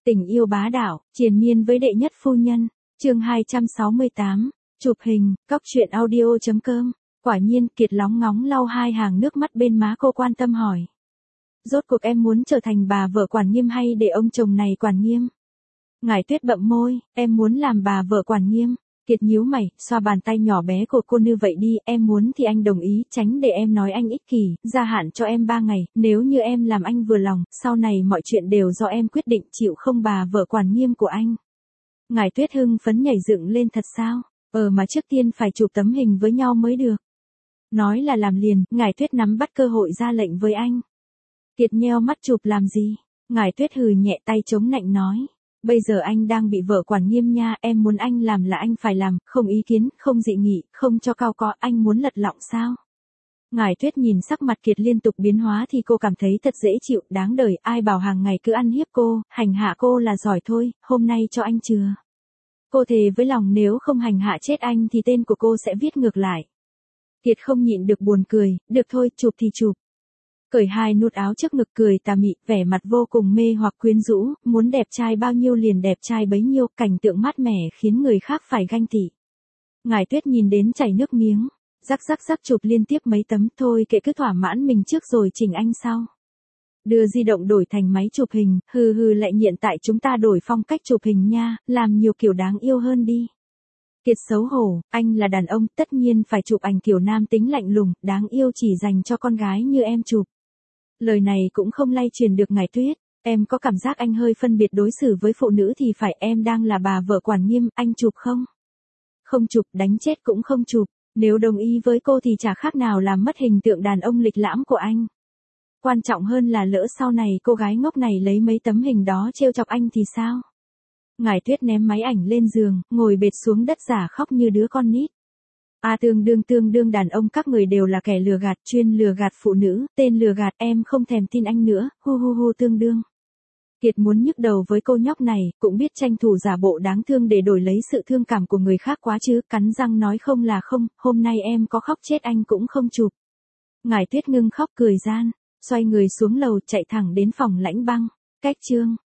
Tình yêu bá đạo, triền miên với đệ nhất phu nhân. Chương 268. Chụp hình, cóc truyện audio.com. Quả nhiên, Kiệt lóng ngóng lau hai hàng nước mắt bên má cô, quan tâm hỏi. Rốt cuộc em muốn trở thành bà vợ quản nghiêm hay để ông chồng này quản nghiêm? Ngải Tuyết bậm môi, em muốn làm bà vợ quản nghiêm. Kiệt nhíu mày, xoa bàn tay nhỏ bé của cô, như vậy đi, em muốn thì anh đồng ý, tránh để em nói anh ích kỷ, gia hạn cho em 3 ngày, nếu như em làm anh vừa lòng, sau này mọi chuyện đều do em quyết định, chịu không bà vợ quản nghiêm của anh? Ngải Tuyết hưng phấn nhảy dựng lên, thật sao? Mà trước tiên phải chụp tấm hình với nhau mới được. Nói là làm liền, Ngải Tuyết nắm bắt cơ hội ra lệnh với anh. Kiệt nheo mắt, chụp làm gì? Ngải Tuyết hừ nhẹ, tay chống nạnh nói. Bây giờ anh đang bị vợ quản nghiêm nha, em muốn anh làm là anh phải làm, không ý kiến, không dị nghị, không cho cao có, anh muốn lật lọng sao? Ngải Tuyết nhìn sắc mặt Kiệt liên tục biến hóa thì cô cảm thấy thật dễ chịu, đáng đời, ai bảo hàng ngày cứ ăn hiếp cô, hành hạ cô là giỏi thôi, hôm nay cho anh chừa. Cô thề với lòng nếu không hành hạ chết anh thì tên của cô sẽ viết ngược lại. Kiệt không nhịn được buồn cười, được thôi, chụp thì chụp. Cởi hai nút áo trước ngực, cười tà mị, vẻ mặt vô cùng mê hoặc quyến rũ, muốn đẹp trai bao nhiêu liền đẹp trai bấy nhiêu, cảnh tượng mát mẻ khiến người khác phải ganh tị. Ngải Tuyết nhìn đến chảy nước miếng, rắc chụp liên tiếp mấy tấm, thôi kệ, cứ thỏa mãn mình trước rồi chỉnh anh sau. Đưa di động đổi thành máy chụp hình, hừ lại, hiện tại chúng ta đổi phong cách chụp hình nha, làm nhiều kiểu đáng yêu hơn đi. Kiệt xấu hổ, anh là đàn ông, tất nhiên phải chụp ảnh kiểu nam tính lạnh lùng, đáng yêu chỉ dành cho con gái như em chụp. Lời này cũng không lay truyền được Ngải Tuyết, em có cảm giác anh hơi phân biệt đối xử với phụ nữ thì phải, em đang là bà vợ quản nghiêm, anh chụp không? Không chụp, đánh chết cũng không chụp, nếu đồng ý với cô thì chả khác nào làm mất hình tượng đàn ông lịch lãm của anh. Quan trọng hơn là lỡ sau này cô gái ngốc này lấy mấy tấm hình đó trêu chọc anh thì sao? Ngải Tuyết ném máy ảnh lên giường, ngồi bệt xuống đất giả khóc như đứa con nít. Tương đương đàn ông các người đều là kẻ lừa gạt, chuyên lừa gạt phụ nữ, tên lừa gạt, em không thèm tin anh nữa, hu tương đương. Kiệt muốn nhức đầu với cô nhóc này, cũng biết tranh thủ giả bộ đáng thương để đổi lấy sự thương cảm của người khác quá chứ, cắn răng nói không là không, hôm nay em có khóc chết anh cũng không chụp. Ngải Tuyết ngưng khóc cười gian, xoay người xuống lầu chạy thẳng đến phòng Lãnh Băng. Cách chương